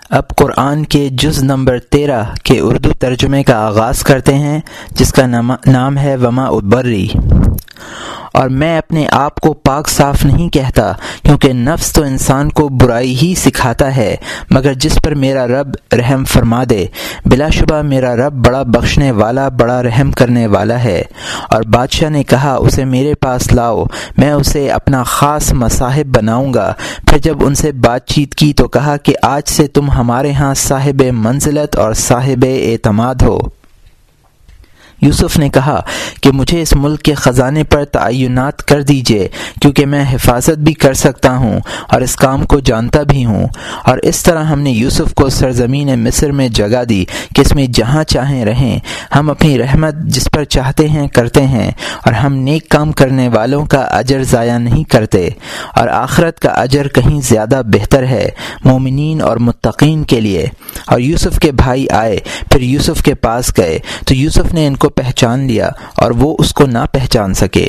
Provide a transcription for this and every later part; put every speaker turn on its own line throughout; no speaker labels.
اب قرآن کے جز نمبر 13 کے اردو ترجمے کا آغاز کرتے ہیں، جس کا نام ہے وما ابری۔ اور میں اپنے آپ کو پاک صاف نہیں کہتا، کیونکہ نفس تو انسان کو برائی ہی سکھاتا ہے، مگر جس پر میرا رب رحم فرما دے۔ بلا شبہ میرا رب بڑا بخشنے والا، بڑا رحم کرنے والا ہے۔ اور بادشاہ نے کہا، اسے میرے پاس لاؤ، میں اسے اپنا خاص مصاحب بناؤں گا۔ پھر جب ان سے بات چیت کی تو کہا کہ آج سے تم ہمارے ہاں صاحب منزلت اور صاحب اعتماد ہو۔ یوسف نے کہا کہ مجھے اس ملک کے خزانے پر تعینات کر دیجیے، کیونکہ میں حفاظت بھی کر سکتا ہوں اور اس کام کو جانتا بھی ہوں۔ اور اس طرح ہم نے یوسف کو سرزمین مصر میں جگہ دی کہ اس میں جہاں چاہیں رہیں۔ ہم اپنی رحمت جس پر چاہتے ہیں کرتے ہیں، اور ہم نیک کام کرنے والوں کا اجر ضائع نہیں کرتے، اور آخرت کا اجر کہیں زیادہ بہتر ہے مومنین اور متقین کے لیے۔ اور یوسف کے بھائی آئے، پھر یوسف کے پاس گئے تو یوسف نے ان کو پہچان لیا اور وہ اس کو نہ پہچان سکے۔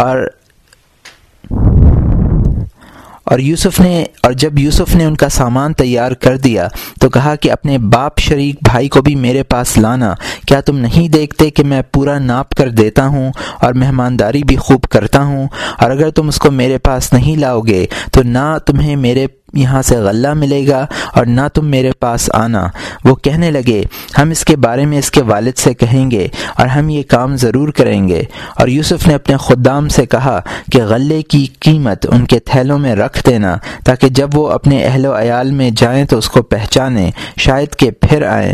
اور جب یوسف نے ان کا سامان تیار کر دیا تو کہا کہ اپنے باپ شریک بھائی کو بھی میرے پاس لانا۔ کیا تم نہیں دیکھتے کہ میں پورا ناپ کر دیتا ہوں اور مہمانداری بھی خوب کرتا ہوں؟ اور اگر تم اس کو میرے پاس نہیں لاؤ گے تو نہ تمہیں میرے یہاں سے غلہ ملے گا اور نہ تم میرے پاس آنا۔ وہ کہنے لگے، ہم اس کے بارے میں اس کے والد سے کہیں گے اور ہم یہ کام ضرور کریں گے۔ اور یوسف نے اپنے خدام سے کہا کہ غلے کی قیمت ان کے تھیلوں میں رکھ دینا، تاکہ جب وہ اپنے اہل و عیال میں جائیں تو اس کو پہچانیں، شاید کہ پھر آئیں۔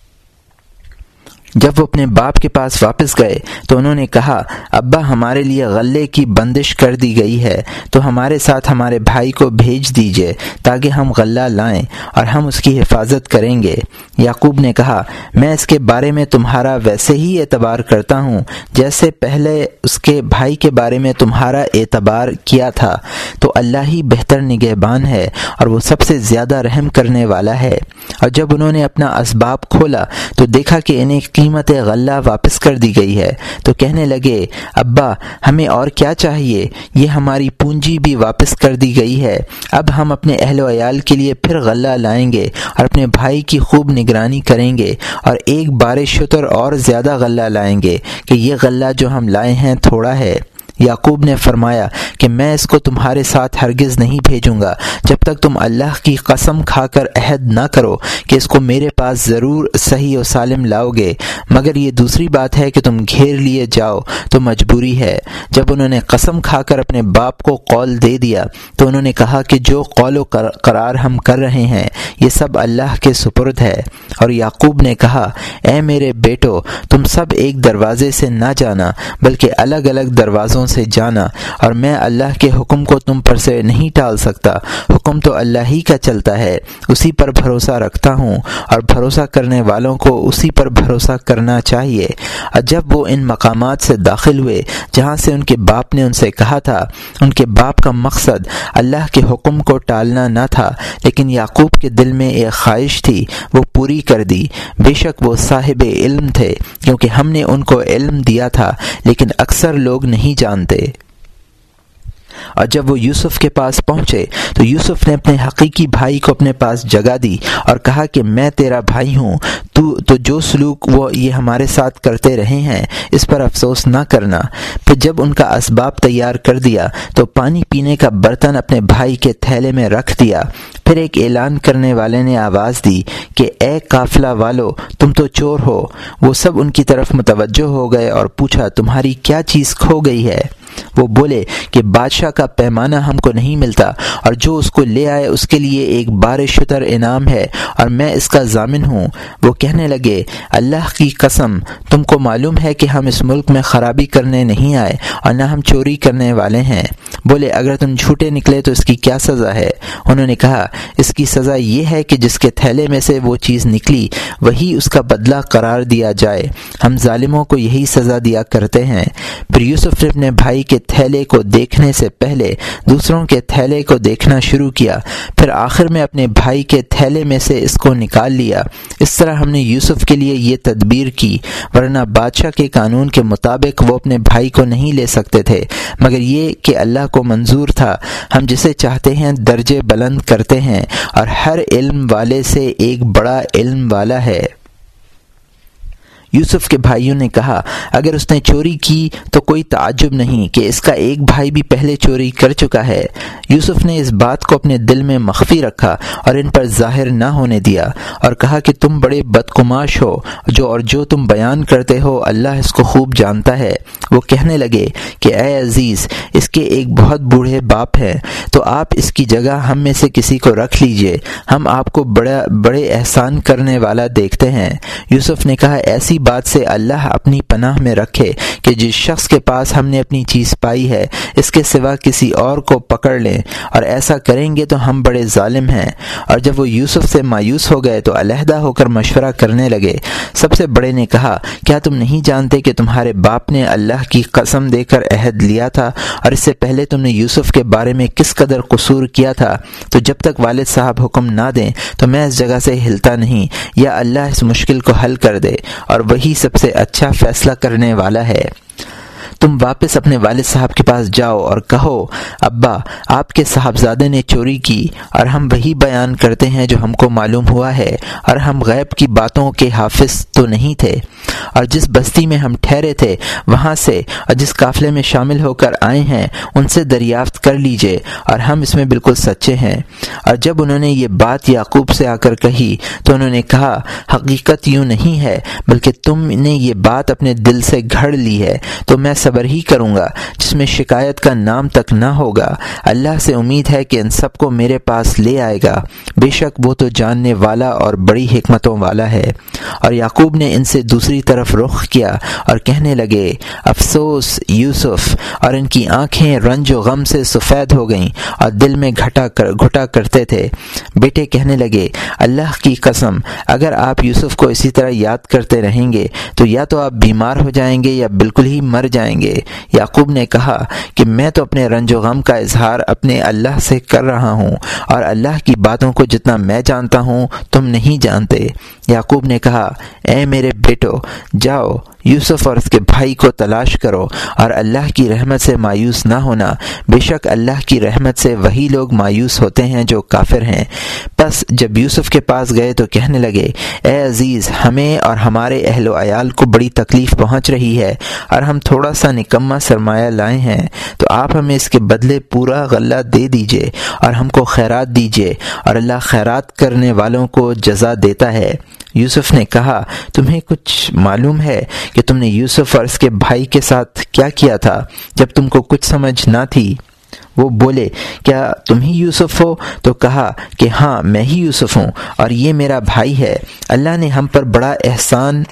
جب وہ اپنے باپ کے پاس واپس گئے تو انہوں نے کہا، ابا ہمارے لیے غلے کی بندش کر دی گئی ہے، تو ہمارے ساتھ ہمارے بھائی کو بھیج دیجیے تاکہ ہم غلہ لائیں اور ہم اس کی حفاظت کریں گے۔ یعقوب نے کہا، میں اس کے بارے میں تمہارا ویسے ہی اعتبار کرتا ہوں جیسے پہلے اس کے بھائی کے بارے میں تمہارا اعتبار کیا تھا، تو اللہ ہی بہتر نگہبان ہے اور وہ سب سے زیادہ رحم کرنے والا ہے۔ اور جب انہوں نے اپنا اسباب کھولا تو دیکھا کہ انہیں قیمت غلہ واپس کر دی گئی ہے، تو کہنے لگے، ابا ہمیں اور کیا چاہیے؟ یہ ہماری پونجی بھی واپس کر دی گئی ہے۔ اب ہم اپنے اہل و عیال کے لیے پھر غلہ لائیں گے اور اپنے بھائی کی خوب نگرانی کریں گے، اور ایک بار شتر اور زیادہ غلہ لائیں گے کہ یہ غلہ جو ہم لائے ہیں تھوڑا ہے۔ یعقوب نے فرمایا کہ میں اس کو تمہارے ساتھ ہرگز نہیں بھیجوں گا جب تک تم اللہ کی قسم کھا کر عہد نہ کرو کہ اس کو میرے پاس ضرور صحیح و سالم لاؤ گے، مگر یہ دوسری بات ہے کہ تم گھیر لیے جاؤ تو مجبوری ہے۔ جب انہوں نے قسم کھا کر اپنے باپ کو قول دے دیا تو انہوں نے کہا کہ جو قول و قرار ہم کر رہے ہیں یہ سب اللہ کے سپرد ہے۔ اور یعقوب نے کہا، اے میرے بیٹو، تم سب ایک دروازے سے نہ جانا بلکہ الگ الگ دروازوں سے جانا، اور میں اللہ کے حکم کو تم پر سے نہیں ٹال سکتا۔ حکم تو اللہ ہی کا چلتا ہے، اسی پر بھروسہ رکھتا ہوں، اور بھروسہ کرنے والوں کو اسی پر بھروسہ کرنا چاہیے۔ اور جب وہ ان مقامات سے داخل ہوئے جہاں سے ان کے باپ نے ان سے کہا تھا، ان کے باپ کا مقصد اللہ کے حکم کو ٹالنا نہ تھا، لیکن یعقوب کے دل میں ایک خواہش تھی، وہ پوری کر دی۔ بے شک وہ صاحب علم تھے، کیونکہ ہم نے ان کو علم دیا تھا، لیکن اکثر لوگ نہیں جانتے۔ اور جب وہ یوسف کے پاس پہنچے تو یوسف نے اپنے حقیقی بھائی کو اپنے پاس جگہ دی اور کہا کہ میں تیرا بھائی ہوں، تو جو سلوک وہ یہ ہمارے ساتھ کرتے رہے ہیں اس پر افسوس نہ کرنا۔ پھر جب ان کا اسباب تیار کر دیا تو پانی پینے کا برتن اپنے بھائی کے تھیلے میں رکھ دیا۔ پھر ایک اعلان کرنے والے نے آواز دی کہ اے قافلہ والو، تم تو چور ہو۔ وہ سب ان کی طرف متوجہ ہو گئے اور پوچھا، تمہاری کیا چیز کھو گئی ہے؟ وہ بولے کہ بادشاہ کا پیمانہ ہم کو نہیں ملتا، اور جو اس کو لے آئے اس کے لیے ایک بار شتر انعام ہے، اور میں اس کا ضامن ہوں۔ وہ کہنے لگے، اللہ کی قسم، تم کو معلوم ہے کہ ہم اس ملک میں خرابی کرنے نہیں آئے اور نہ ہم چوری کرنے والے ہیں۔ بولے، اگر تم جھوٹے نکلے تو اس کی کیا سزا ہے؟ انہوں نے کہا، اس کی سزا یہ ہے کہ جس کے تھیلے میں سے وہ چیز نکلی وہی اس کا بدلہ قرار دیا جائے۔ ہم ظالموں کو یہی سزا دیا کرتے ہیں۔ پھر یوسف نے اپنے بھائی کے تھیلے کو دیکھنے سے پہلے دوسروں کے تھیلے کو دیکھنا شروع کیا، پھر آخر میں اپنے بھائی کے تھیلے میں سے اس کو نکال لیا۔ اس طرح ہم نے یوسف کے لیے یہ تدبیر کی، ورنہ بادشاہ کے قانون کے مطابق وہ اپنے بھائی کو نہیں لے سکتے تھے، مگر یہ کہ اللہ کو منظور تھا، ہم جسے چاہتے ہیں درجے بلند کرتے ہیں، اور ہر علم والے سے ایک بڑا علم والا ہے۔ یوسف کے بھائیوں نے کہا، اگر اس نے چوری کی تو کوئی تعجب نہیں کہ اس کا ایک بھائی بھی پہلے چوری کر چکا ہے۔ یوسف نے اس بات کو اپنے دل میں مخفی رکھا اور ان پر ظاہر نہ ہونے دیا، اور کہا کہ تم بڑے بدقماش ہو، جو تم بیان کرتے ہو اللہ اس کو خوب جانتا ہے۔ وہ کہنے لگے کہ اے عزیز، اس کے ایک بہت بوڑھے باپ ہیں، تو آپ اس کی جگہ ہم میں سے کسی کو رکھ لیجئے، ہم آپ کو بڑے احسان کرنے والا دیکھتے ہیں۔ یوسف نے کہا، ایسی بات سے اللہ اپنی پناہ میں رکھے کہ جس شخص کے پاس ہم نے اپنی چیز پائی ہے اس کے سوا کسی اور کو پکڑ لیں، اور ایسا کریں گے تو ہم بڑے ظالم ہیں۔ اور جب وہ یوسف سے مایوس ہو گئے تو علیحدہ ہو کر مشورہ کرنے لگے۔ سب سے بڑے نے کہا، کیا تم نہیں جانتے کہ تمہارے باپ نے اللہ کی قسم دے کر عہد لیا تھا، اور اس سے پہلے تم نے یوسف کے بارے میں کس قدر قصور کیا تھا؟ تو جب تک والد صاحب حکم نہ دیں تو میں اس جگہ سے ہلتا نہیں، یا اللہ اس مشکل کو حل کر دے، اور وہی سب سے اچھا فیصلہ کرنے والا ہے۔ تم واپس اپنے والد صاحب کے پاس جاؤ اور کہو، ابا، آپ کے صاحبزادے نے چوری کی، اور ہم وہی بیان کرتے ہیں جو ہم کو معلوم ہوا ہے، اور ہم غیب کی باتوں کے حافظ تو نہیں تھے، اور جس بستی میں ہم ٹھہرے تھے وہاں سے اور جس قافلے میں شامل ہو کر آئے ہیں ان سے دریافت کر لیجئے، اور ہم اس میں بالکل سچے ہیں۔ اور جب انہوں نے یہ بات یعقوب سے آ کر کہی تو انہوں نے کہا، حقیقت یوں نہیں ہے، بلکہ تم نے یہ بات اپنے دل سے گھڑ لی ہے، تو میں صبر ہی کروں گا جس میں شکایت کا نام تک نہ ہوگا۔ اللہ سے امید ہے کہ ان سب کو میرے پاس لے آئے گا، بے شک وہ تو جاننے والا اور بڑی حکمتوں والا ہے۔ اور یعقوب نے ان سے دوسری طرف رخ کیا اور کہنے لگے، افسوس یوسف، اور ان کی آنکھیں رنج و غم سے سفید ہو گئیں اور دل میں گھٹا کرتے تھے۔ بیٹے کہنے لگے، اللہ کی قسم، اگر آپ یوسف کو اسی طرح یاد کرتے رہیں گے تو یا تو آپ بیمار ہو جائیں گے یا بالکل ہی مر جائیں گے۔ یعقوب نے کہا کہ میں تو اپنے رنج و غم کا اظہار اپنے اللہ سے کر رہا ہوں، اور اللہ کی باتوں کو جتنا میں جانتا ہوں تم نہیں جانتے۔ یعقوب نے کہا، اے میرے بیٹو، جاؤ یوسف اور اس کے بھائی کو تلاش کرو، اور اللہ کی رحمت سے مایوس نہ ہونا، بے شک اللہ کی رحمت سے وہی لوگ مایوس ہوتے ہیں جو کافر ہیں۔ پس جب یوسف کے پاس گئے تو کہنے لگے، اے عزیز، ہمیں اور ہمارے اہل و عیال کو بڑی تکلیف پہنچ رہی ہے، اور ہم تھوڑا سا نکما سرمایہ لائے ہیں، تو آپ ہمیں اس کے بدلے پورا غلہ دے دیجئے اور ہم کو خیرات دیجئے، اور اللہ خیرات کرنے والوں کو جزا دیتا ہے۔ یوسف نے کہا، تمہیں کچھ معلوم ہے کہ تم نے یوسف اور اس کے بھائی کے ساتھ کیا کیا تھا جب تم کو کچھ سمجھ نہ تھی؟ وہ بولے، کیا تم ہی یوسف ہو؟ تو کہا کہ ہاں، میں ہی یوسف ہوں، اور یہ میرا بھائی ہے۔ اللہ نے ہم پر بڑا احسان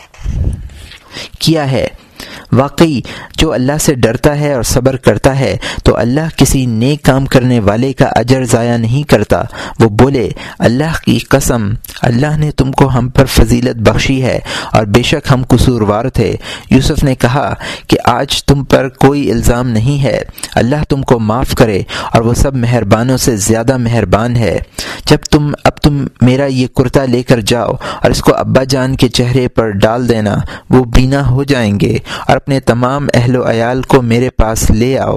کیا ہے۔ واقعی جو اللہ سے ڈرتا ہے اور صبر کرتا ہے تو اللہ کسی نیک کام کرنے والے کا اجر ضائع نہیں کرتا۔ وہ بولے، اللہ کی قسم، اللہ نے تم کو ہم پر فضیلت بخشی ہے، اور بے شک ہم قصوروار تھے۔ یوسف نے کہا کہ آج تم پر کوئی الزام نہیں ہے، اللہ تم کو معاف کرے، اور وہ سب مہربانوں سے زیادہ مہربان ہے۔ اب تم میرا یہ کرتا لے کر جاؤ اور اس کو ابا جان کے چہرے پر ڈال دینا، وہ بینا ہو جائیں گے، اور اپنے تمام اہل و عیال کو میرے پاس لے آؤ۔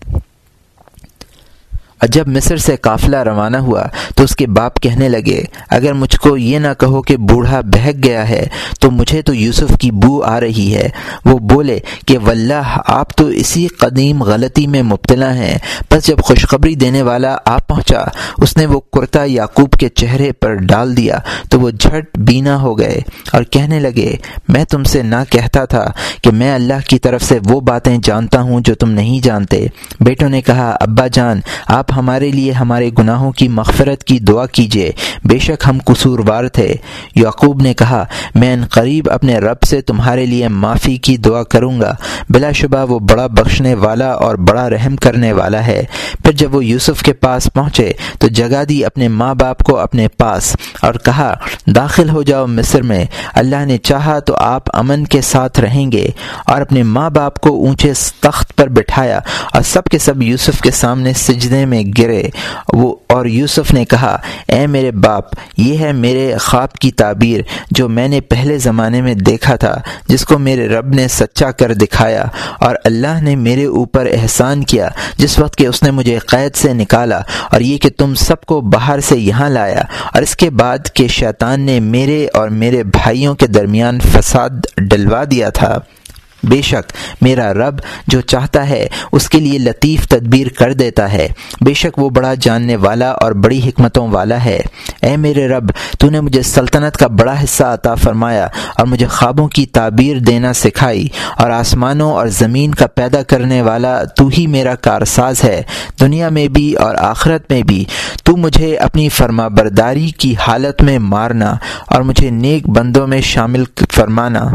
اور جب مصر سے قافلہ روانہ ہوا تو اس کے باپ کہنے لگے، اگر مجھ کو یہ نہ کہو کہ بوڑھا بہک گیا ہے تو مجھے تو یوسف کی بو آ رہی ہے۔ وہ بولے کہ واللہ آپ تو اسی قدیم غلطی میں مبتلا ہیں۔ پس جب خوشخبری دینے والا آ پہنچا، اس نے وہ کرتا یعقوب کے چہرے پر ڈال دیا تو وہ جھٹ بینا ہو گئے اور کہنے لگے، میں تم سے نہ کہتا تھا کہ میں اللہ کی طرف سے وہ باتیں جانتا ہوں جو تم نہیں جانتے۔ بیٹوں نے کہا، ابا جان، آپ ہمارے لیے ہمارے گناہوں کی مغفرت کی دعا کیجیے، بے شک ہم قصوروار تھے۔ یعقوب نے کہا، میں ان قریب اپنے رب سے تمہارے لیے معافی کی دعا کروں گا، بلا شبہ وہ بڑا بخشنے والا اور بڑا رحم کرنے والا ہے۔ پھر جب وہ یوسف کے پاس پہنچے تو جگہ دی اپنے ماں باپ کو اپنے پاس اور کہا، داخل ہو جاؤ مصر میں، اللہ نے چاہا تو آپ امن کے ساتھ رہیں گے۔ اور اپنے ماں باپ کو اونچے تخت پر بٹھایا اور سب کے سب یوسف کے سامنے سجدے میں میں گرے اور یوسف نے کہا اے میرے باپ، یہ ہے میرے خواب کی تعبیر جو میں نے پہلے زمانے میں دیکھا تھا، جس کو میرے رب نے سچا کر دکھایا، اور اللہ نے میرے اوپر احسان کیا جس وقت کہ اس نے مجھے قید سے نکالا، اور یہ کہ تم سب کو باہر سے یہاں لایا، اور اس کے بعد کہ شیطان نے میرے اور میرے بھائیوں کے درمیان فساد ڈلوا دیا تھا۔ بے شک میرا رب جو چاہتا ہے اس کے لیے لطیف تدبیر کر دیتا ہے، بے شک وہ بڑا جاننے والا اور بڑی حکمتوں والا ہے۔ اے میرے رب، تو نے مجھے سلطنت کا بڑا حصہ عطا فرمایا اور مجھے خوابوں کی تعبیر دینا سکھائی، اور آسمانوں اور زمین کا پیدا کرنے والا تو ہی میرا کارساز ہے، دنیا میں بھی اور آخرت میں بھی۔ تو مجھے اپنی فرما برداری کی حالت میں مارنا اور مجھے نیک بندوں میں شامل فرمانا۔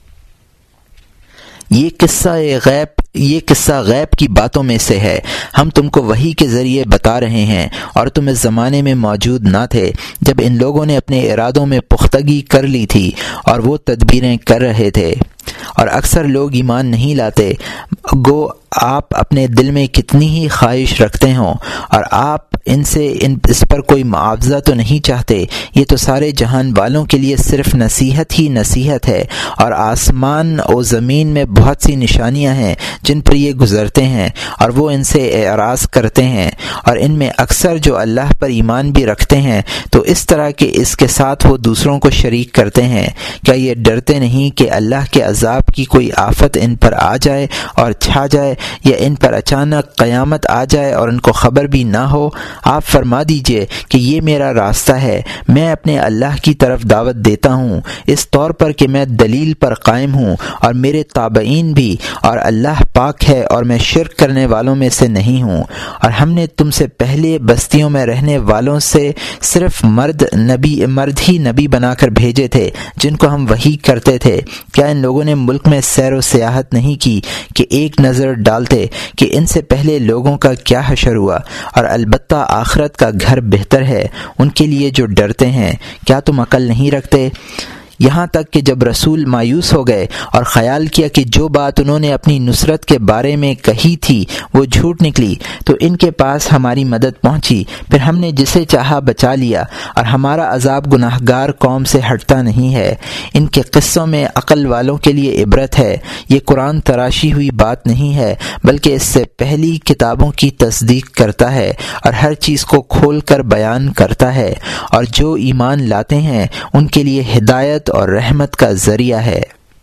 یہ قصہ غیب کی باتوں میں سے ہے، ہم تم کو وحی کے ذریعے بتا رہے ہیں، اور تم اس زمانے میں موجود نہ تھے جب ان لوگوں نے اپنے ارادوں میں پختگی کر لی تھی اور وہ تدبیریں کر رہے تھے، اور اکثر لوگ ایمان نہیں لاتے، گو آپ اپنے دل میں کتنی ہی خواہش رکھتے ہوں، اور آپ اس پر کوئی معاوضہ تو نہیں چاہتے۔ یہ تو سارے جہان والوں کے لیے صرف نصیحت ہی نصیحت ہے، اور آسمان و زمین میں بہت سی نشانیاں ہیں جن پر یہ گزرتے ہیں، اور وہ ان سے اعراض کرتے ہیں، اور ان میں اکثر جو اللہ پر ایمان بھی رکھتے ہیں تو اس طرح کہ اس کے ساتھ وہ دوسروں کو شریک کرتے ہیں۔ کیا یہ ڈرتے نہیں کہ اللہ کے عذاب کی کوئی آفت ان پر آ جائے اور چھا جائے، یا ان پر اچانک قیامت آ جائے اور ان کو خبر بھی نہ ہو؟ آپ فرما دیجئے کہ یہ میرا راستہ ہے، میں اپنے اللہ کی طرف دعوت دیتا ہوں، اس طور پر کہ میں دلیل پر قائم ہوں اور میرے تابعین بھی، اور اللہ پاک ہے اور میں شرک کرنے والوں میں سے نہیں ہوں۔ اور ہم نے تم سے پہلے بستیوں میں رہنے والوں سے صرف مرد ہی نبی بنا کر بھیجے تھے جن کو ہم وحی کرتے تھے۔ کیا ان لوگوں نے ملک میں سیر و سیاحت نہیں کی کہ ایک نظر ڈالتے کہ ان سے پہلے لوگوں کا کیا حشر ہوا؟ اور البتہ آخرت کا گھر بہتر ہے ان کے لیے جو ڈرتے ہیں۔ کیا تم عقل نہیں رکھتے؟ یہاں تک کہ جب رسول مایوس ہو گئے اور خیال کیا کہ جو بات انہوں نے اپنی نصرت کے بارے میں کہی تھی وہ جھوٹ نکلی، تو ان کے پاس ہماری مدد پہنچی، پھر ہم نے جسے چاہا بچا لیا، اور ہمارا عذاب گناہگار قوم سے ہٹتا نہیں ہے۔ ان کے قصوں میں عقل والوں کے لیے عبرت ہے، یہ قرآن تراشی ہوئی بات نہیں ہے، بلکہ اس سے پہلی کتابوں کی تصدیق کرتا ہے اور ہر چیز کو کھول کر بیان کرتا ہے، اور جو ایمان لاتے ہیں ان کے لیے ہدایت اور رحمت کا ذریعہ ہے۔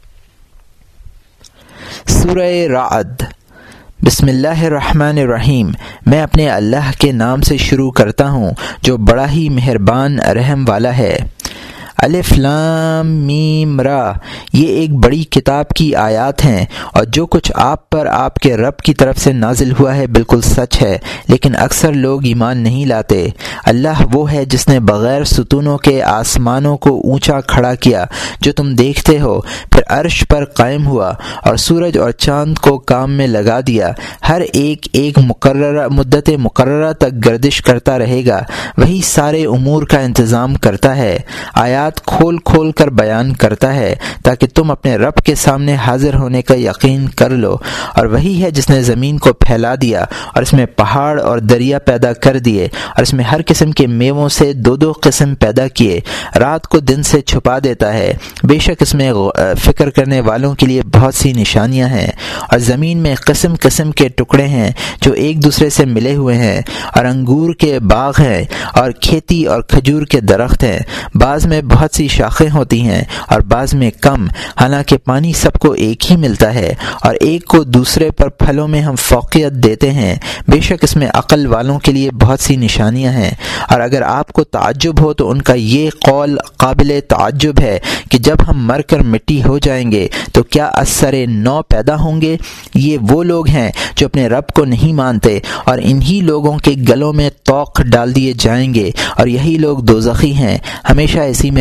سورہ رعد۔ بسم اللہ الرحمن الرحیم۔ میں اپنے اللہ کے نام سے شروع کرتا ہوں جو بڑا ہی مہربان رحم والا ہے۔ الف لام میم را، یہ ایک بڑی کتاب کی آیات ہیں، اور جو کچھ آپ پر آپ کے رب کی طرف سے نازل ہوا ہے بالکل سچ ہے، لیکن اکثر لوگ ایمان نہیں لاتے۔ اللہ وہ ہے جس نے بغیر ستونوں کے آسمانوں کو اونچا کھڑا کیا جو تم دیکھتے ہو، پھر عرش پر قائم ہوا اور سورج اور چاند کو کام میں لگا دیا، ہر ایک مدت مقررہ تک گردش کرتا رہے گا، وہی سارے امور کا انتظام کرتا ہے۔ آیات کھول کھول کر بیان کرتا ہے تاکہ تم اپنے رب کے سامنے حاضر ہونے کا یقین کر لو، اور وہی ہے جس نے زمین کو پھیلا دیا اور اس میں پہاڑ اور دریا پیدا کر دیے، اور اس میں ہر قسم کے میووں سے دو قسم پیدا کیے، رات کو دن سے چھپا دیتا ہے، بے شک اس میں فکر کرنے والوں کے لیے بہت سی نشانیاں ہیں۔ اور زمین میں قسم قسم کے ٹکڑے ہیں جو ایک دوسرے سے ملے ہوئے ہیں، اور انگور کے باغ ہیں اور کھیتی اور کھجور کے درخت ہیں، بعض میں بہت سی شاخیں ہوتی ہیں اور بعض میں کم، حالانکہ پانی سب کو ایک ہی ملتا ہے، اور ایک کو دوسرے پر پھلوں میں ہم فوقیت دیتے ہیں، بے شک اس میں عقل والوں کے لیے بہت سی نشانیاں ہیں۔ اور اگر آپ کو تعجب ہو تو ان کا یہ قول قابل تعجب ہے کہ جب ہم مر کر مٹی ہو جائیں گے تو کیا از سر نو پیدا ہوں گے؟ یہ وہ لوگ ہیں جو اپنے رب کو نہیں مانتے، اور انہی لوگوں کے گلوں میں طوق ڈال دیے جائیں گے، اور یہی لوگ دوزخی ہیں، ہمیشہ اسی میں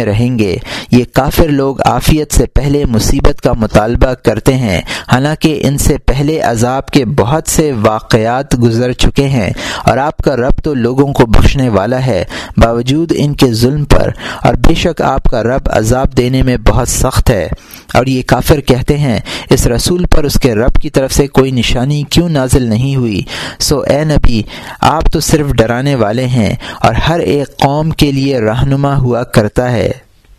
رہیں گے۔ یہ کافر لوگ عافیت سے پہلے مصیبت کا مطالبہ کرتے ہیں، حالانکہ ان سے پہلے عذاب کے بہت سے واقعات گزر چکے ہیں، اور آپ کا رب تو لوگوں کو بخشنے والا ہے باوجود ان کے ظلم پر، اور بے شک آپ کا رب عذاب دینے میں بہت سخت ہے۔ اور یہ کافر کہتے ہیں اس رسول پر اس کے رب کی طرف سے کوئی نشانی کیوں نازل نہیں ہوئی؟ سو اے نبی، آپ تو صرف ڈرانے والے ہیں اور ہر ایک قوم کے لیے رہنما ہوا کرتا ہے۔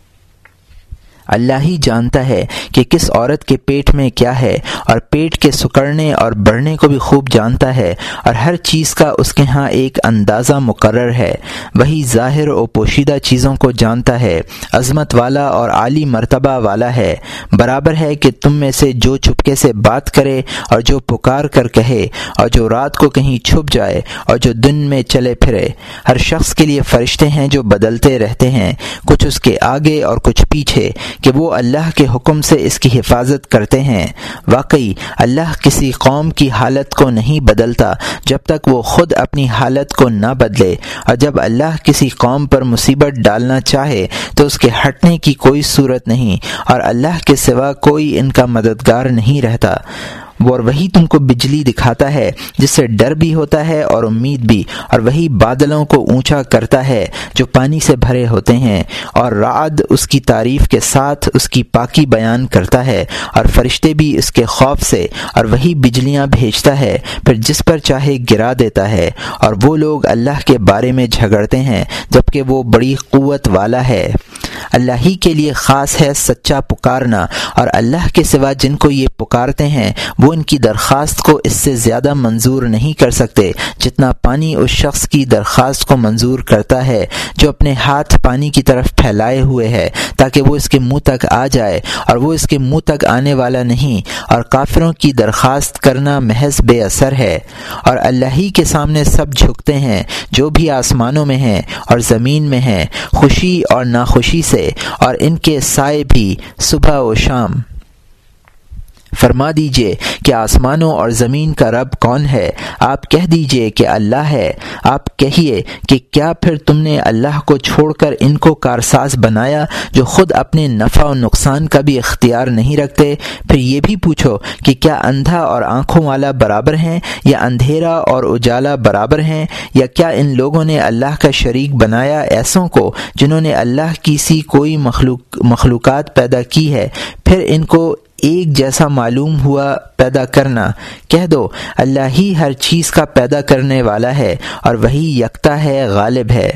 اللہ ہی جانتا ہے کہ کس عورت کے پیٹ میں کیا ہے، اور پیٹ کے سکڑنے اور بڑھنے کو بھی خوب جانتا ہے، اور ہر چیز کا اس کے ہاں ایک اندازہ مقرر ہے۔ وہی ظاہر و پوشیدہ چیزوں کو جانتا ہے، عظمت والا اور عالی مرتبہ والا ہے۔ برابر ہے کہ تم میں سے جو چپکے سے بات کرے اور جو پکار کر کہے، اور جو رات کو کہیں چھپ جائے اور جو دن میں چلے پھرے۔ ہر شخص کے لیے فرشتے ہیں جو بدلتے رہتے ہیں، کچھ اس کے آگے اور کچھ پیچھے، کہ وہ اللہ کے حکم سے اس کی حفاظت کرتے ہیں۔ واقعی اللہ کسی قوم کی حالت کو نہیں بدلتا جب تک وہ خود اپنی حالت کو نہ بدلے، اور جب اللہ کسی قوم پر مصیبت ڈالنا چاہے تو اس کے ہٹنے کی کوئی صورت نہیں، اور اللہ کے سوا کوئی ان کا مددگار نہیں رہتا۔ اور وہی تم کو بجلی دکھاتا ہے جس سے ڈر بھی ہوتا ہے اور امید بھی، اور وہی بادلوں کو اونچا کرتا ہے جو پانی سے بھرے ہوتے ہیں، اور رعد اس کی تعریف کے ساتھ اس کی پاکی بیان کرتا ہے، اور فرشتے بھی اس کے خوف سے، اور وہی بجلیاں بھیجتا ہے پھر جس پر چاہے گرا دیتا ہے۔ اور وہ لوگ اللہ کے بارے میں جھگڑتے ہیں جبکہ وہ بڑی قوت والا ہے۔ اللہ ہی کے لیے خاص ہے سچا پکارنا، اور اللہ کے سوا جن کو یہ پکارتے ہیں وہ ان کی درخواست کو اس سے زیادہ منظور نہیں کر سکتے جتنا پانی اس شخص کی درخواست کو منظور کرتا ہے جو اپنے ہاتھ پانی کی طرف پھیلائے ہوئے ہے تاکہ وہ اس کے منہ تک آ جائے، اور وہ اس کے منہ تک آنے والا نہیں، اور کافروں کی درخواست کرنا محض بے اثر ہے۔ اور اللہ ہی کے سامنے سب جھکتے ہیں جو بھی آسمانوں میں ہیں اور زمین میں ہیں، خوشی اور ناخوشی سے، اور ان کے سائے بھی صبح و شام۔ فرما دیجئے کہ آسمانوں اور زمین کا رب کون ہے؟ آپ کہہ دیجئے کہ اللہ ہے۔ آپ کہیے کہ کیا پھر تم نے اللہ کو چھوڑ کر ان کو کارساز بنایا جو خود اپنے نفع و نقصان کا بھی اختیار نہیں رکھتے؟ پھر یہ بھی پوچھو کہ کیا اندھا اور آنکھوں والا برابر ہیں، یا اندھیرا اور اجالا برابر ہیں؟ یا کیا ان لوگوں نے اللہ کا شریک بنایا ایسوں کو جنہوں نے اللہ کی سی کوئی مخلوقات پیدا کی ہے، پھر ان کو ایک جیسا معلوم ہوا پیدا کرنا؟ کہہ دو اللہ ہی ہر چیز کا پیدا کرنے والا ہے، اور وہی یکتا ہے، غالب ہے۔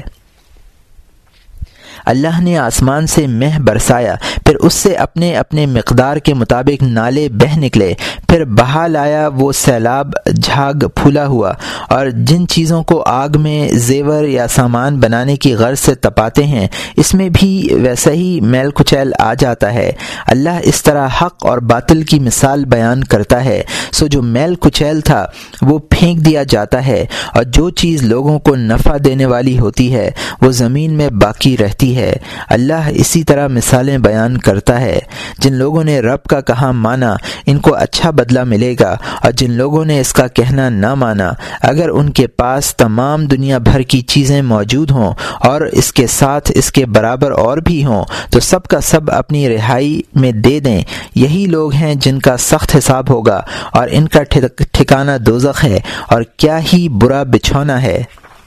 اللہ نے آسمان سے مہ برسایا، پھر اس سے اپنے اپنے مقدار کے مطابق نالے بہہ نکلے، پھر بہا لایا وہ سیلاب جھاگ پھولا ہوا، اور جن چیزوں کو آگ میں زیور یا سامان بنانے کی غرض سے تپاتے ہیں اس میں بھی ویسا ہی میل کچیل آ جاتا ہے۔ اللہ اس طرح حق اور باطل کی مثال بیان کرتا ہے۔ سو جو میل کچیل تھا وہ پھینک دیا جاتا ہے، اور جو چیز لوگوں کو نفع دینے والی ہوتی ہے وہ زمین میں باقی رہتی ہے۔ اللہ اسی طرح مثالیں بیان کرتا ہے۔ جن لوگوں نے رب کا کہا مانا ان کو اچھا بدلہ ملے گا، اور جن لوگوں نے اس کا کہنا نہ مانا، اگر ان کے پاس تمام دنیا بھر کی چیزیں موجود ہوں اور اس کے ساتھ اس کے برابر اور بھی ہوں تو سب کا سب اپنی رہائی میں دے دیں۔ یہی لوگ ہیں جن کا سخت حساب ہوگا، اور ان کا ٹھکانہ دوزخ ہے، اور کیا ہی برا بچھونا ہے۔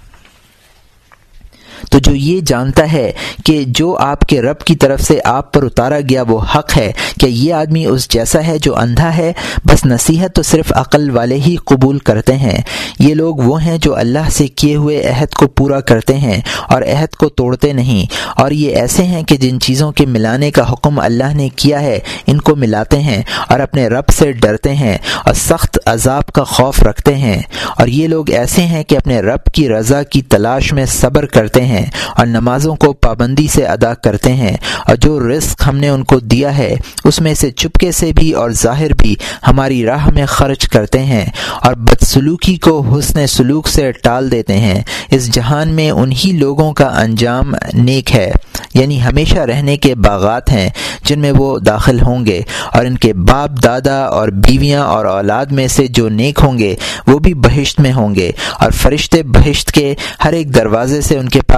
تو جو یہ جانتا ہے کہ جو آپ کے رب کی طرف سے آپ پر اتارا گیا وہ حق ہے، کہ یہ آدمی اس جیسا ہے جو اندھا ہے؟ بس نصیحت تو صرف عقل والے ہی قبول کرتے ہیں۔ یہ لوگ وہ ہیں جو اللہ سے کیے ہوئے عہد کو پورا کرتے ہیں اور عہد کو توڑتے نہیں، اور یہ ایسے ہیں کہ جن چیزوں کے ملانے کا حکم اللہ نے کیا ہے ان کو ملاتے ہیں، اور اپنے رب سے ڈرتے ہیں اور سخت عذاب کا خوف رکھتے ہیں۔ اور یہ لوگ ایسے ہیں کہ اپنے رب کی رضا کی تلاش میں صبر کرتے ہیں اور نمازوں کو پابندی سے ادا کرتے ہیں، اور جو رزق ہم نے ان کو دیا ہے اس میں سے چپکے سے بھی اور ظاہر بھی ہماری راہ میں خرچ کرتے ہیں، اور بدسلوکی کو حسن سلوک سے ٹال دیتے ہیں۔ اس جہان میں انہی لوگوں کا انجام نیک ہے، یعنی ہمیشہ رہنے کے باغات ہیں جن میں وہ داخل ہوں گے، اور ان کے باپ دادا اور بیویاں اور اولاد میں سے جو نیک ہوں گے وہ بھی بہشت میں ہوں گے، اور فرشتے بہشت کے ہر ایک دروازے سے ان کے پاس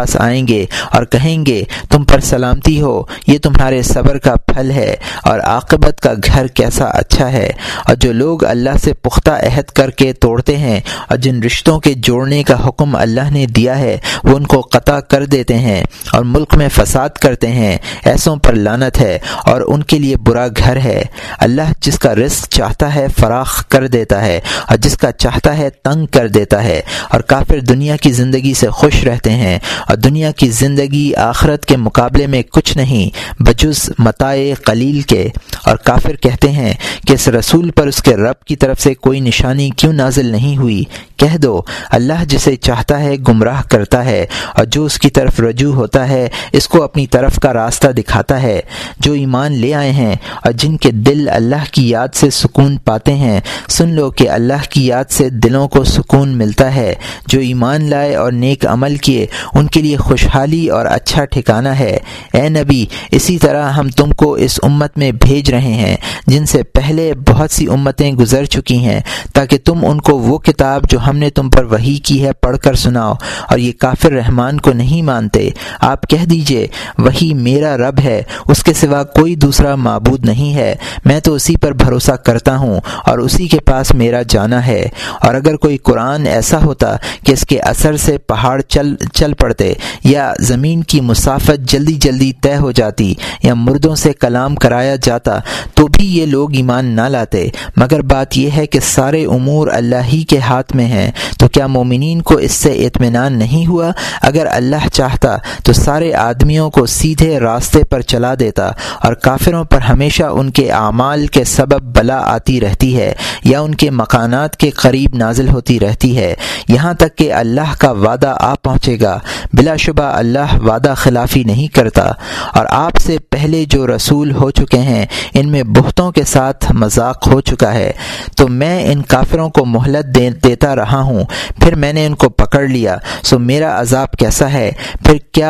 پاس آئیں گے اور کہیں گے تم پر سلامتی ہو، یہ تمہارے صبر کا پھل ہے اور عاقبت کا گھر کیسا اچھا ہے۔ اور جو لوگ اللہ سے پختہ عہد کر کے توڑتے ہیں اور جن رشتوں کے جوڑنے کا حکم اللہ نے دیا ہے وہ ان کو قطع کر دیتے ہیں اور ملک میں فساد کرتے ہیں، ایسوں پر لعنت ہے اور ان کے لیے برا گھر ہے۔ اللہ جس کا رزق چاہتا ہے فراخ کر دیتا ہے اور جس کا چاہتا ہے تنگ کر دیتا ہے، اور کافر دنیا کی زندگی سے خوش رہتے ہیں اور دنیا کی زندگی آخرت کے مقابلے میں کچھ نہیں بجز متاع قلیل کے۔ اور کافر کہتے ہیں کہ اس رسول پر اس کے رب کی طرف سے کوئی نشانی کیوں نازل نہیں ہوئی؟ کہہ دو اللہ جسے چاہتا ہے گمراہ کرتا ہے اور جو اس کی طرف رجوع ہوتا ہے اس کو اپنی طرف کا راستہ دکھاتا ہے۔ جو ایمان لے آئے ہیں اور جن کے دل اللہ کی یاد سے سکون پاتے ہیں، سن لو کہ اللہ کی یاد سے دلوں کو سکون ملتا ہے۔ جو ایمان لائے اور نیک عمل کیے ان کے لیے خوشحالی اور اچھا ٹھکانہ ہے۔ اے نبی، اسی طرح ہم تم کو اس امت میں بھیج رہے ہیں جن سے پہلے بہت سی امتیں گزر چکی ہیں، تاکہ تم ان کو وہ کتاب جو ہم نے تم پر وحی کی ہے پڑھ کر سناؤ، اور یہ کافر رحمان کو نہیں مانتے۔ آپ کہہ دیجئے وہی میرا رب ہے، اس کے سوا کوئی دوسرا معبود نہیں ہے، میں تو اسی پر بھروسہ کرتا ہوں اور اسی کے پاس میرا جانا ہے۔ اور اگر کوئی قرآن ایسا ہوتا کہ اس کے اثر سے پہاڑ چل پڑتے یا زمین کی مسافت جلدی جلدی طے ہو جاتی یا مردوں سے کلام کرایا جاتا تو بھی یہ لوگ ایمان نہ لاتے، مگر بات یہ ہے کہ سارے امور اللہ ہی کے ہاتھ میں ہیں۔ تو کیا مومنین کو اس سے اطمینان نہیں ہوا؟ اگر اللہ چاہتا تو سارے آدمیوں کو سیدھے راستے پر چلا دیتا، اور کافروں پر ہمیشہ ان کے اعمال کے سبب بلا آتی رہتی ہے یا ان کے مکانات کے قریب نازل ہوتی رہتی ہے، یہاں تک کہ اللہ کا وعدہ آ پہنچے گا۔ بلا شبہ اللہ وعدہ خلافی نہیں کرتا۔ اور آپ سے پہلے جو رسول ہو چکے ہیں ان میں بہتوں کے ساتھ مذاق ہو چکا ہے، تو میں ان کافروں کو مہلت دیتا رہا ہوں، پھر میں نے ان کو پکڑ لیا، سو میرا عذاب کیسا ہے۔ پھر کیا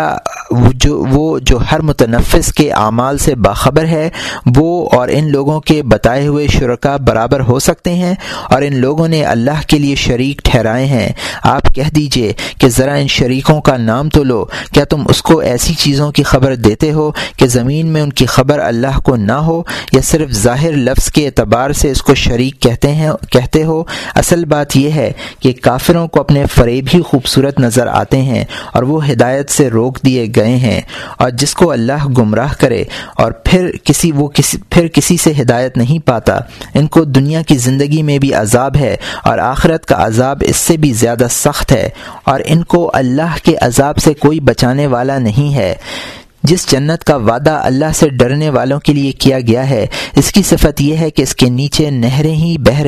وہ جو ہر متنفس کے اعمال سے باخبر ہے، وہ اور ان لوگوں کے بتائے ہوئے شرکا برابر ہو سکتے ہیں؟ اور ان لوگوں نے اللہ کے لیے شریک ٹھہرائے ہیں۔ آپ کہہ دیجئے کہ ذرا ان شریکوں کا نام تو لو، کیا تم اس کو ایسی چیزوں کی خبر دیتے ہو کہ زمین میں ان کی خبر اللہ کو نہ ہو، یا صرف ظاہر لفظ کے اعتبار سے اس کو شریک کہتے ہو؟ اصل بات یہ ہے کہ کافروں کو اپنے فریب ہی خوبصورت نظر آتے ہیں اور وہ ہدایت سے روک دیے گئے ہیں، اور جس کو اللہ گمراہ کرے اور پھر کسی سے ہدایت نہیں پاتا۔ ان کو دنیا کی زندگی میں بھی عذاب ہے اور آخرت کا عذاب اس سے بھی زیادہ سخت ہے، اور ان کو اللہ کے عذاب سے کوئی بچانے والا نہیں ہے۔ جس جنت کا وعدہ اللہ سے ڈرنے والوں کے لیے کیا گیا ہے، اس کی صفت یہ ہے کہ اس کے نیچے نہریں بہہ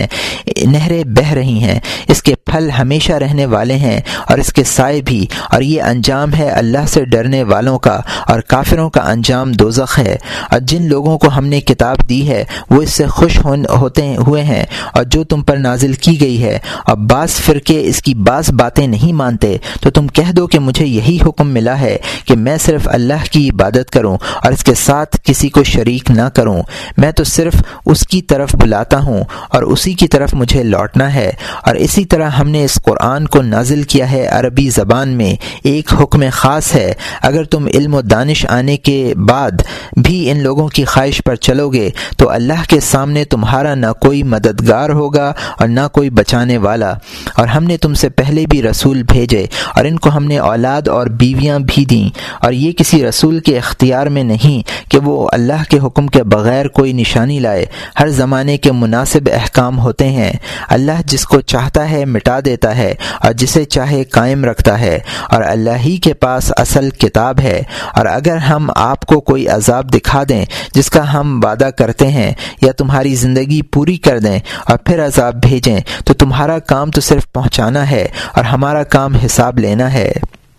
رہی ہیں، اس کے پھل ہمیشہ رہنے والے ہیں اور اس کے سائے بھی، اور یہ انجام ہے اللہ سے ڈرنے والوں کا، اور کافروں کا انجام دوزخ ہے۔ اور جن لوگوں کو ہم نے کتاب دی ہے وہ اس سے خوش ہوئے ہیں اور جو تم پر نازل کی گئی ہے، اور بعض فرقے اس کی بعض باتیں نہیں مانتے، تو تم کہہ دو کہ مجھے یہی حکم ملا ہے کہ میں صرف اللہ کی عبادت کروں اور اس کے ساتھ کسی کو شریک نہ کروں۔ میں تو صرف اس کی طرف بلاتا ہوں اور اسی کی طرف مجھے لوٹنا ہے۔ اور اسی طرح ہم نے اس قرآن کو نازل کیا ہے عربی زبان میں۔ ایک حکم خاص ہے، اگر تم علم و دانش آنے کے بعد بھی ان لوگوں کی خواہش پر چلو گے تو اللہ کے سامنے تمہارا نہ کوئی مددگار ہوگا اور نہ کوئی بچانے والا۔ اور ہم نے تم سے پہلے بھی رسول بھیجے اور ان کو ہم نے اولاد اور بیویاں بھی دیں، اور یہ کسی رسول کے اختیار میں نہیں کہ وہ اللہ کے حکم کے بغیر کوئی نشانی لائے۔ ہر زمانے کے مناسب احکام ہوتے ہیں۔ اللہ جس کو چاہتا ہے مٹا دیتا ہے اور جسے چاہے قائم رکھتا ہے، اور اللہ ہی کے پاس اصل کتاب ہے۔ اور اگر ہم آپ کو کوئی عذاب دکھا دیں جس کا ہم وعدہ کرتے ہیں، یا تمہاری زندگی پوری کر دیں اور پھر عذاب بھیجیں، تو تمہارا کام تو صرف پہنچانا ہے اور ہمارا کام حساب لینا ہے۔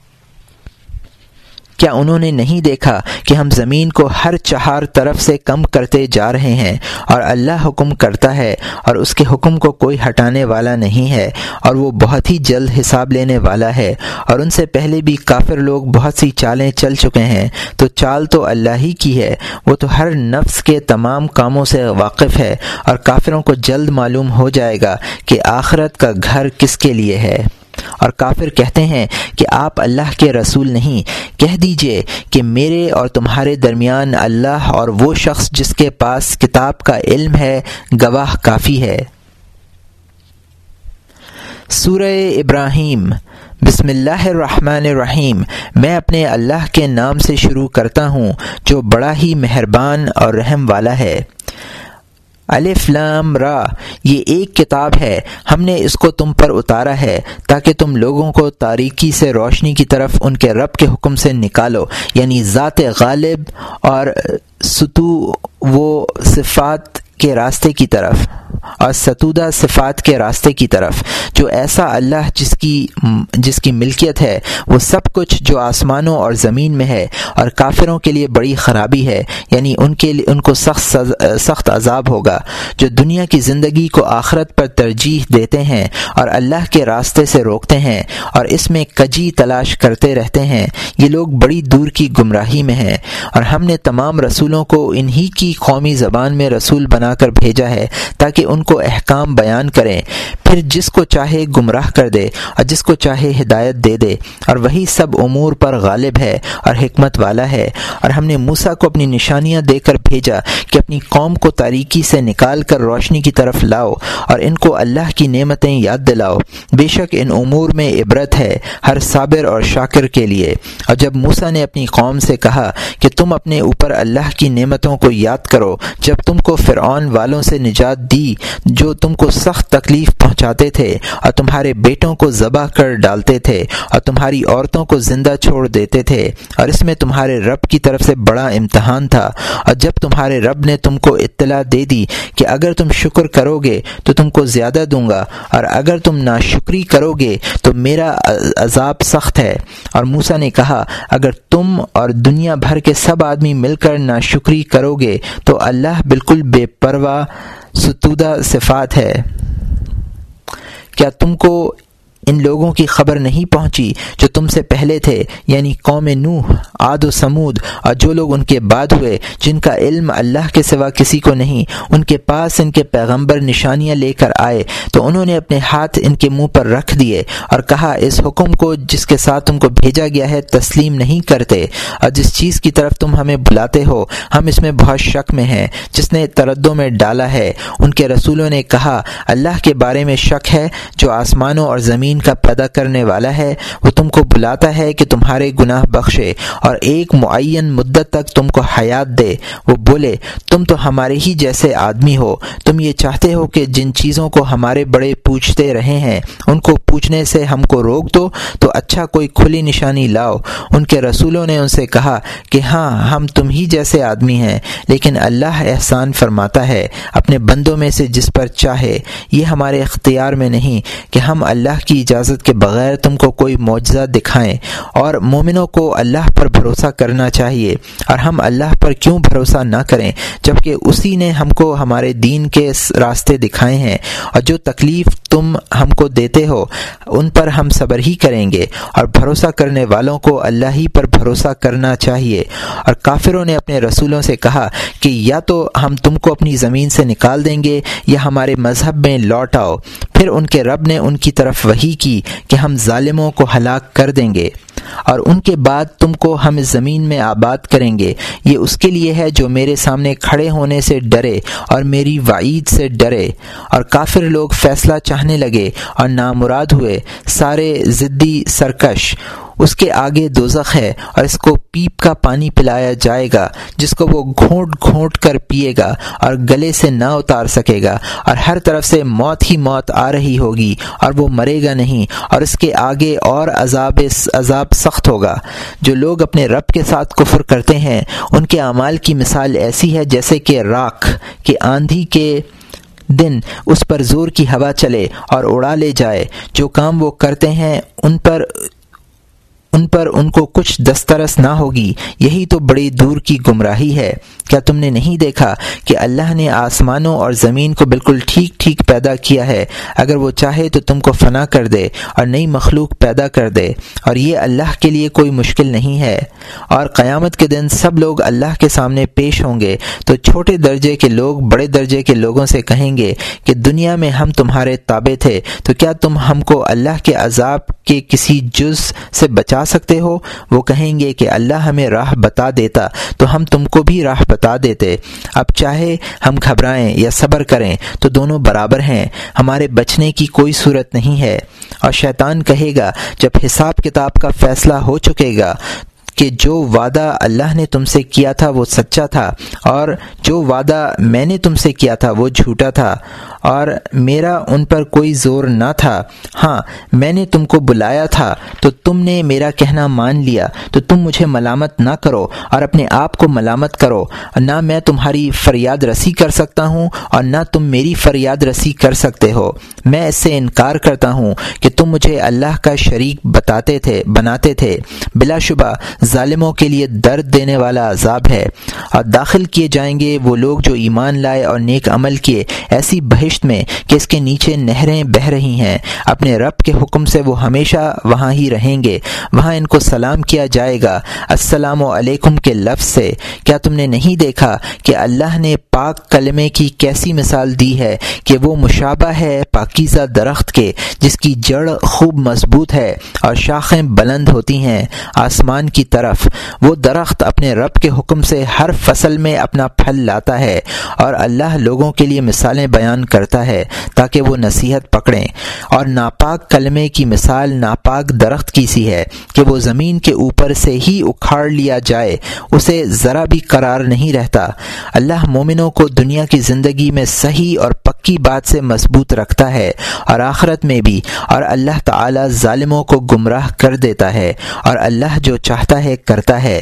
کیا انہوں نے نہیں دیکھا کہ ہم زمین کو ہر چہار طرف سے کم کرتے جا رہے ہیں، اور اللہ حکم کرتا ہے اور اس کے حکم کو کوئی ہٹانے والا نہیں ہے، اور وہ بہت ہی جلد حساب لینے والا ہے۔ اور ان سے پہلے بھی کافر لوگ بہت سی چالیں چل چکے ہیں، تو چال تو اللہ ہی کی ہے، وہ تو ہر نفس کے تمام کاموں سے واقف ہے، اور کافروں کو جلد معلوم ہو جائے گا کہ آخرت کا گھر کس کے لیے ہے۔ اور کافر کہتے ہیں کہ آپ اللہ کے رسول نہیں، کہہ دیجئے کہ میرے اور تمہارے درمیان اللہ اور وہ شخص جس کے پاس کتاب کا علم ہے گواہ کافی ہے۔ سورہ ابراہیم۔ بسم اللہ الرحمن الرحیم۔ میں اپنے اللہ کے نام سے شروع کرتا ہوں جو بڑا ہی مہربان اور رحم والا ہے۔ الف لام را، یہ ایک کتاب ہے، ہم نے اس کو تم پر اتارا ہے تاکہ تم لوگوں کو تاریکی سے روشنی کی طرف ان کے رب کے حکم سے نکالو، یعنی ذات غالب اور ستو و صفات کے راستے کی طرف، اور ستودہ صفات کے راستے کی طرف، جو ایسا اللہ جس کی ملکیت ہے وہ سب کچھ جو آسمانوں اور زمین میں ہے، اور کافروں کے لیے بڑی خرابی ہے، یعنی ان کو سخت عذاب ہوگا، جو دنیا کی زندگی کو آخرت پر ترجیح دیتے ہیں اور اللہ کے راستے سے روکتے ہیں اور اس میں کجی تلاش کرتے رہتے ہیں، یہ لوگ بڑی دور کی گمراہی میں ہیں۔ اور ہم نے تمام رسولوں کو انہی کی قومی زبان میں رسول بنا کر بھیجا ہے تاکہ ان کو احکام بیان کریں، پھر جس کو چاہے گمراہ کر دے اور جس کو چاہے ہدایت دے دے، اور وہی سب امور پر غالب ہے اور حکمت والا ہے۔ اور ہم نے موسیٰ کو اپنی نشانیاں دے کر بھیجا کہ اپنی قوم کو تاریکی سے نکال کر روشنی کی طرف لاؤ اور ان کو اللہ کی نعمتیں یاد دلاؤ، بے شک ان امور میں عبرت ہے ہر صابر اور شاکر کے لیے۔ اور جب موسیٰ نے اپنی قوم سے کہا کہ تم اپنے اوپر اللہ کی نعمتوں کو یاد کرو جب تم کو فرعون والوں سے نجات دی جو تم کو سخت تکلیف پہنچاتے تھے اور تمہارے بیٹوں کو ذبح کر ڈالتے تھے اور تمہاری عورتوں کو زندہ چھوڑ دیتے تھے، اور اس میں تمہارے رب کی طرف سے بڑا امتحان تھا، اور جب تمہارے رب نے تم کو اطلاع دے دی کہ اگر تم شکر کرو گے تو تم کو زیادہ دوں گا اور اگر تم ناشکری کرو گے تو میرا عذاب سخت ہے۔ اور موسیٰ نے کہا اگر تم اور دنیا بھر کے سب آدمی مل کر ناشکری کرو گے تو اللہ بالکل بے پرواہ ستودہ صفات ہے۔ کیا تم کو ان لوگوں کی خبر نہیں پہنچی جو تم سے پہلے تھے، یعنی قوم نوح، عاد و سمود، اور جو لوگ ان کے بعد ہوئے جن کا علم اللہ کے سوا کسی کو نہیں، ان کے پاس ان کے پیغمبر نشانیاں لے کر آئے تو انہوں نے اپنے ہاتھ ان کے منہ پر رکھ دیے اور کہا اس حکم کو جس کے ساتھ تم کو بھیجا گیا ہے تسلیم نہیں کرتے، اور جس چیز کی طرف تم ہمیں بلاتے ہو ہم اس میں بہت شک میں ہیں، جس نے تردوں میں ڈالا ہے۔ ان کے رسولوں نے کہا اللہ کے بارے میں شک ہے جو آسمانوں اور زمین کا پیدا کرنے والا ہے، وہ تم کو بلاتا ہے کہ تمہارے گناہ بخشے اور ایک معین مدت تک تم کو حیات دے۔ وہ بولے تم تو ہمارے ہی جیسے آدمی ہو، تم یہ چاہتے ہو کہ جن چیزوں کو ہمارے بڑے پوچھتے رہے ہیں ان کو پوچھنے سے ہم کو روک دو، تو اچھا کوئی کھلی نشانی لاؤ۔ ان کے رسولوں نے ان سے کہا کہ ہاں ہم تم ہی جیسے آدمی ہیں، لیکن اللہ احسان فرماتا ہے اپنے بندوں میں سے جس پر چاہے، یہ ہمارے اختیار میں نہیں کہ ہم اللہ کی اجازت کے بغیر تم کو کوئی معجزہ دکھائیں، اور مومنوں کو اللہ پر بھروسہ کرنا چاہیے، اور ہم اللہ پر کیوں بھروسہ نہ کریں جبکہ اسی نے ہم کو ہمارے دین کے راستے دکھائے ہیں، اور جو تکلیف تم ہم کو دیتے ہو ان پر ہم صبر ہی کریں گے، اور بھروسہ کرنے والوں کو اللہ ہی پر بھروسہ کرنا چاہیے۔ اور کافروں نے اپنے رسولوں سے کہا کہ یا تو ہم تم کو اپنی زمین سے نکال دیں گے یا ہمارے مذہب میں لوٹ آؤ۔ پھر ان کے رب نے ان کی طرف وحی کی کہ ہم ظالموں کو ہلاک کر دیں گے اور ان کے بعد تم کو ہم اس زمین میں آباد کریں گے، یہ اس کے لیے ہے جو میرے سامنے کھڑے ہونے سے ڈرے اور میری وعید سے ڈرے۔ اور کافر لوگ فیصلہ چاہنے لگے اور نامراد ہوئے، سارے ضدی سرکش۔ اس کے آگے دوزخ ہے اور اس کو پیپ کا پانی پلایا جائے گا جس کو وہ گھونٹ گھونٹ کر پیے گا اور گلے سے نہ اتار سکے گا، اور ہر طرف سے موت ہی موت آ رہی ہوگی اور وہ مرے گا نہیں، اور اس کے آگے اور عذاب سخت ہوگا۔ جو لوگ اپنے رب کے ساتھ کفر کرتے ہیں ان کے اعمال کی مثال ایسی ہے جیسے کہ راکھ کہ آندھی کے دن اس پر زور کی ہوا چلے اور اڑا لے جائے۔ جو کام وہ کرتے ہیں ان پر ان کو کچھ دسترس نہ ہوگی، یہی تو بڑی دور کی گمراہی ہے۔ کیا تم نے نہیں دیکھا کہ اللہ نے آسمانوں اور زمین کو بالکل ٹھیک ٹھیک پیدا کیا ہے؟ اگر وہ چاہے تو تم کو فنا کر دے اور نئی مخلوق پیدا کر دے، اور یہ اللہ کے لیے کوئی مشکل نہیں ہے۔ اور قیامت کے دن سب لوگ اللہ کے سامنے پیش ہوں گے تو چھوٹے درجے کے لوگ بڑے درجے کے لوگوں سے کہیں گے کہ دنیا میں ہم تمہارے تابع تھے، تو کیا تم ہم کو اللہ کے عذاب کے کسی جز سے بچا سکتے ہو؟ وہ کہیں گے کہ اللہ ہمیں راہ بتا دیتا تو ہم تم کو بھی راہ بتا دیتے۔ اب چاہے ہم گھبرائیں یا صبر کریں تو دونوں برابر ہیں، ہمارے بچنے کی کوئی صورت نہیں ہے۔ اور شیطان کہے گا جب حساب کتاب کا فیصلہ ہو چکے گا کہ جو وعدہ اللہ نے تم سے کیا تھا وہ سچا تھا، اور جو وعدہ میں نے تم سے کیا تھا وہ جھوٹا تھا، اور میرا ان پر کوئی زور نہ تھا۔ ہاں، میں نے تم کو بلایا تھا تو تم نے میرا کہنا مان لیا، تو تم مجھے ملامت نہ کرو اور اپنے آپ کو ملامت کرو۔ نہ میں تمہاری فریاد رسی کر سکتا ہوں اور نہ تم میری فریاد رسی کر سکتے ہو۔ میں اس سے انکار کرتا ہوں کہ تم مجھے اللہ کا شریک بناتے تھے۔ بلا شبہ ظالموں کے لیے درد دینے والا عذاب ہے، اور داخل کیے جائیں گے وہ لوگ جو ایمان لائے اور نیک عمل کیے ایسی بہشت میں کہ اس کے نیچے نہریں بہہ رہی ہیں۔ اپنے رب کے حکم سے وہ ہمیشہ وہاں ہی رہیں گے، وہاں ان کو سلام کیا جائے گا السلام علیکم کے لفظ سے۔ کیا تم نے نہیں دیکھا کہ اللہ نے پاک کلمے کی کیسی مثال دی ہے کہ وہ مشابہ ہے پاکیزہ درخت کے جس کی جڑ خوب مضبوط ہے اور شاخیں بلند ہوتی ہیں آسمان کی طرف۔ وہ درخت اپنے رب کے حکم سے ہر فصل میں اپنا پھل لاتا ہے، اور اللہ لوگوں کے لیے مثالیں بیان کرتا ہے تاکہ وہ نصیحت پکڑیں۔ اور ناپاک کلمے کی مثال ناپاک درخت کی سی ہے کہ وہ زمین کے اوپر سے ہی اکھاڑ لیا جائے، اسے ذرا بھی قرار نہیں رہتا۔ اللہ مومنوں کو دنیا کی زندگی میں صحیح اور پکی بات سے مضبوط رکھتا ہے اور آخرت میں بھی، اور اللہ تعالی ظالموں کو گمراہ کر دیتا ہے، اور اللہ جو چاہتا ہے کرتا ہے۔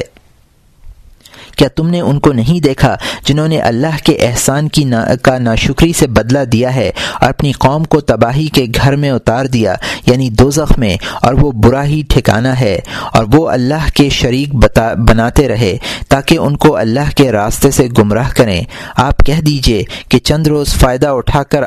کیا تم نے ان کو نہیں دیکھا جنہوں نے اللہ کے احسان کا ناشکری سے بدلہ دیا ہے اور اپنی قوم کو تباہی کے گھر میں اتار دیا، یعنی دوزخ میں، اور وہ برا ہی ٹھکانہ ہے، اور وہ اللہ کے شریک بناتے رہے تاکہ ان کو اللہ کے راستے سے گمراہ کریں۔ آپ کہہ دیجئے کہ چند روز فائدہ اٹھا کر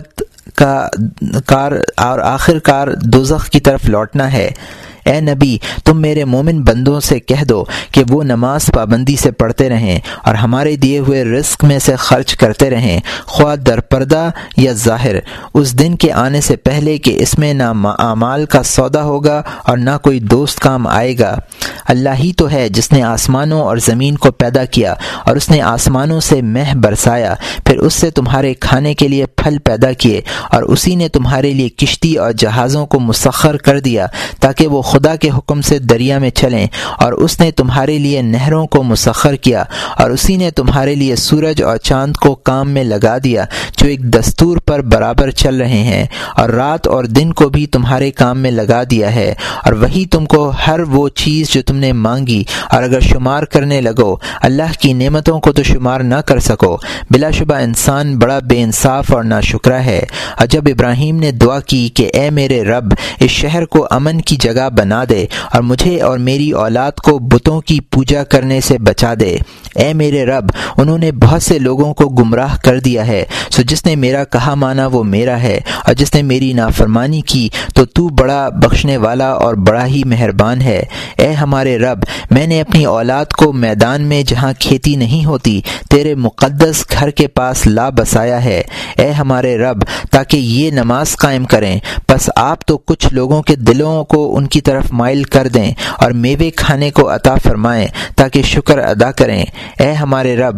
آخر کار دوزخ کی طرف لوٹنا ہے۔ اے نبی، تم میرے مومن بندوں سے کہہ دو کہ وہ نماز پابندی سے پڑھتے رہیں اور ہمارے دیے ہوئے رزق میں سے خرچ کرتے رہیں، خواہ در پردہ یا ظاہر، اس دن کے آنے سے پہلے کہ اس میں نہ اعمال کا سودا ہوگا اور نہ کوئی دوست کام آئے گا۔ اللہ ہی تو ہے جس نے آسمانوں اور زمین کو پیدا کیا، اور اس نے آسمانوں سے مہ برسایا، پھر اس سے تمہارے کھانے کے لیے پھل پیدا کیے، اور اسی نے تمہارے لیے کشتی اور جہازوں کو مسخر کر دیا تاکہ وہ خدا کے حکم سے دریا میں چلیں، اور اس نے تمہارے لیے نہروں کو مسخر کیا، اور اسی نے تمہارے لیے سورج اور چاند کو کام میں لگا دیا جو ایک دستور پر برابر چل رہے ہیں، اور رات اور دن کو بھی تمہارے کام میں لگا دیا ہے، اور وہی تم کو ہر وہ چیز جو تم نے مانگی، اور اگر شمار کرنے لگو اللہ کی نعمتوں کو تو شمار نہ کر سکو۔ بلا شبہ انسان بڑا بے انصاف اور ناشکرا ہے۔ اور جب ابراہیم نے دعا کی کہ اے میرے رب، اس شہر کو امن کی جگہ بنا دے اور مجھے اور میری اولاد کو بتوں کی پوجا کرنے سے بچا دے، اے میرے رب، انہوں نے بہت سے لوگوں کو گمراہ کر دیا ہے، سو جس نے میرا کہا مانا وہ میرا ہے، اور جس نے میری نافرمانی کی تو بڑا بخشنے والا اور بڑا ہی مہربان ہے۔ اے ہمارے رب، میں نے اپنی اولاد کو میدان میں جہاں کھیتی نہیں ہوتی تیرے مقدس گھر کے پاس لا بسایا ہے، اے ہمارے رب، تاکہ یہ نماز قائم کریں۔ پس آپ تو کچھ لوگوں کے دلوں کو ان کی طرف مائل کر دیں اور میوے کھانے کو عطا فرمائیں تاکہ شکر ادا کریں۔ اے ہمارے رب،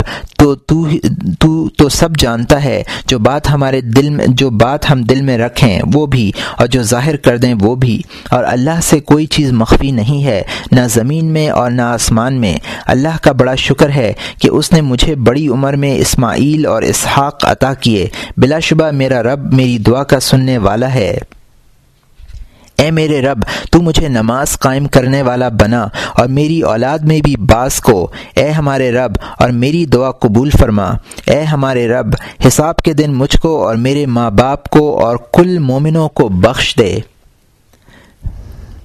تو سب جانتا ہے، جو بات ہم دل میں رکھیں وہ بھی، اور جو ظاہر کر دیں وہ بھی، اور اللہ سے کوئی چیز مخفی نہیں ہے، نہ زمین میں اور نہ آسمان میں۔ اللہ کا بڑا شکر ہے کہ اس نے مجھے بڑی عمر میں اسماعیل اور اسحاق عطا کیے۔ بلا شبہ میرا رب میری دعا کا سننے والا ہے۔ اے میرے رب، تو مجھے نماز قائم کرنے والا بنا اور میری اولاد میں بھی باز کو، اے ہمارے رب، اور میری دعا قبول فرما۔ اے ہمارے رب، حساب کے دن مجھ کو اور میرے ماں باپ کو اور کل مومنوں کو بخش دے۔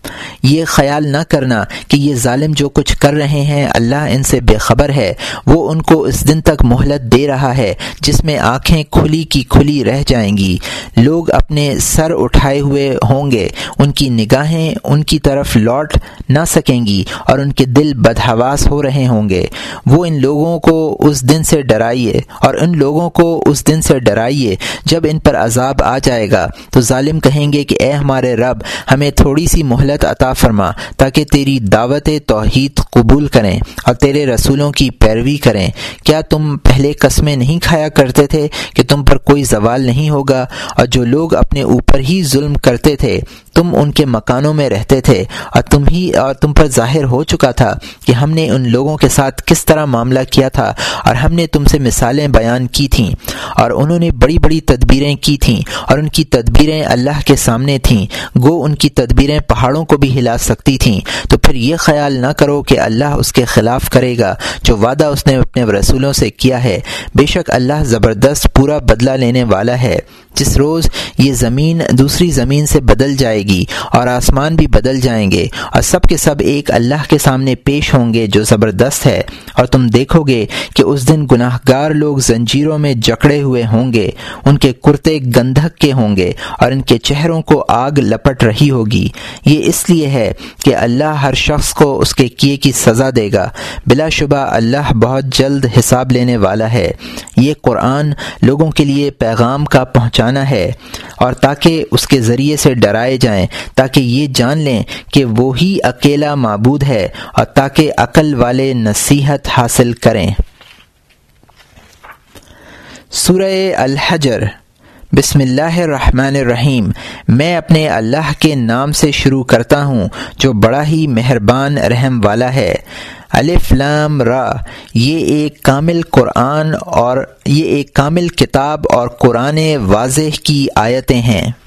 یہ خیال نہ کرنا کہ یہ ظالم جو کچھ کر رہے ہیں اللہ ان سے بے خبر ہے، وہ ان کو اس دن تک مہلت دے رہا ہے جس میں آنکھیں کھلی کی کھلی رہ جائیں گی، لوگ اپنے سر اٹھائے ہوئے ہوں گے، ان کی نگاہیں ان کی طرف لوٹ نہ سکیں گی اور ان کے دل بدحواس ہو رہے ہوں گے۔ وہ ان لوگوں کو اس دن سے ڈرائیے اور ان لوگوں کو اس دن سے ڈرائیے جب ان پر عذاب آ جائے گا تو ظالم کہیں گے کہ اے ہمارے رب، ہمیں تھوڑی سی مہلت عطا فرما تاکہ تیری دعوت توحید قبول کریں اور تیرے رسولوں کی پیروی کریں۔ کیا تم پہلے قسمیں نہیں کھایا کرتے تھے کہ تم پر کوئی زوال نہیں ہوگا؟ اور جو لوگ اپنے اوپر ہی ظلم کرتے تھے تم ان کے مکانوں میں رہتے تھے، اور تم پر ظاہر ہو چکا تھا کہ ہم نے ان لوگوں کے ساتھ کس طرح معاملہ کیا تھا، اور ہم نے تم سے مثالیں بیان کی تھیں، اور انہوں نے بڑی بڑی تدبیریں کی تھیں اور ان کی تدبیریں اللہ کے سامنے تھیں، گو ان کی تدبیریں پہاڑوں کو بھی ہلا سکتی تھیں۔ تو پھر یہ خیال نہ کرو کہ اللہ اس کے خلاف کرے گا جو وعدہ اس نے اپنے رسولوں سے کیا ہے، بے شک اللہ زبردست پورا بدلہ لینے والا ہے۔ جس روز یہ زمین دوسری زمین سے بدل جائے گی اور آسمان بھی بدل جائیں گے اور سب کے سب ایک اللہ کے سامنے پیش ہوں گے جو زبردست ہے، اور تم دیکھو گے کہ اس دن گناہ گار لوگ زنجیروں میں جکڑے ہوئے ہوں گے، ان کے کرتے گندھک کے ہوں گے اور ان کے چہروں کو آگ لپٹ رہی ہوگی۔ یہ اس لیے ہے کہ اللہ ہر شخص کو اس کے کیے کی سزا دے گا، بلا شبہ اللہ بہت جلد حساب لینے والا ہے۔ یہ قرآن لوگوں کے لیے پیغام کا پہنچانا ہے اور تاکہ اس کے ذریعے سے ڈرائے جائیں، تاکہ یہ جان لیں کہ وہی اکیلا معبود ہے، اور تاکہ عقل والے نصیحت حاصل کریں۔ سورہ الحجر۔ بسم اللہ الرحمن الرحیم۔ میں اپنے اللہ کے نام سے شروع کرتا ہوں جو بڑا ہی مہربان رحم والا ہے۔ الف لام را، یہ ایک کامل کتاب اور قرآن واضح کی آیتیں ہیں۔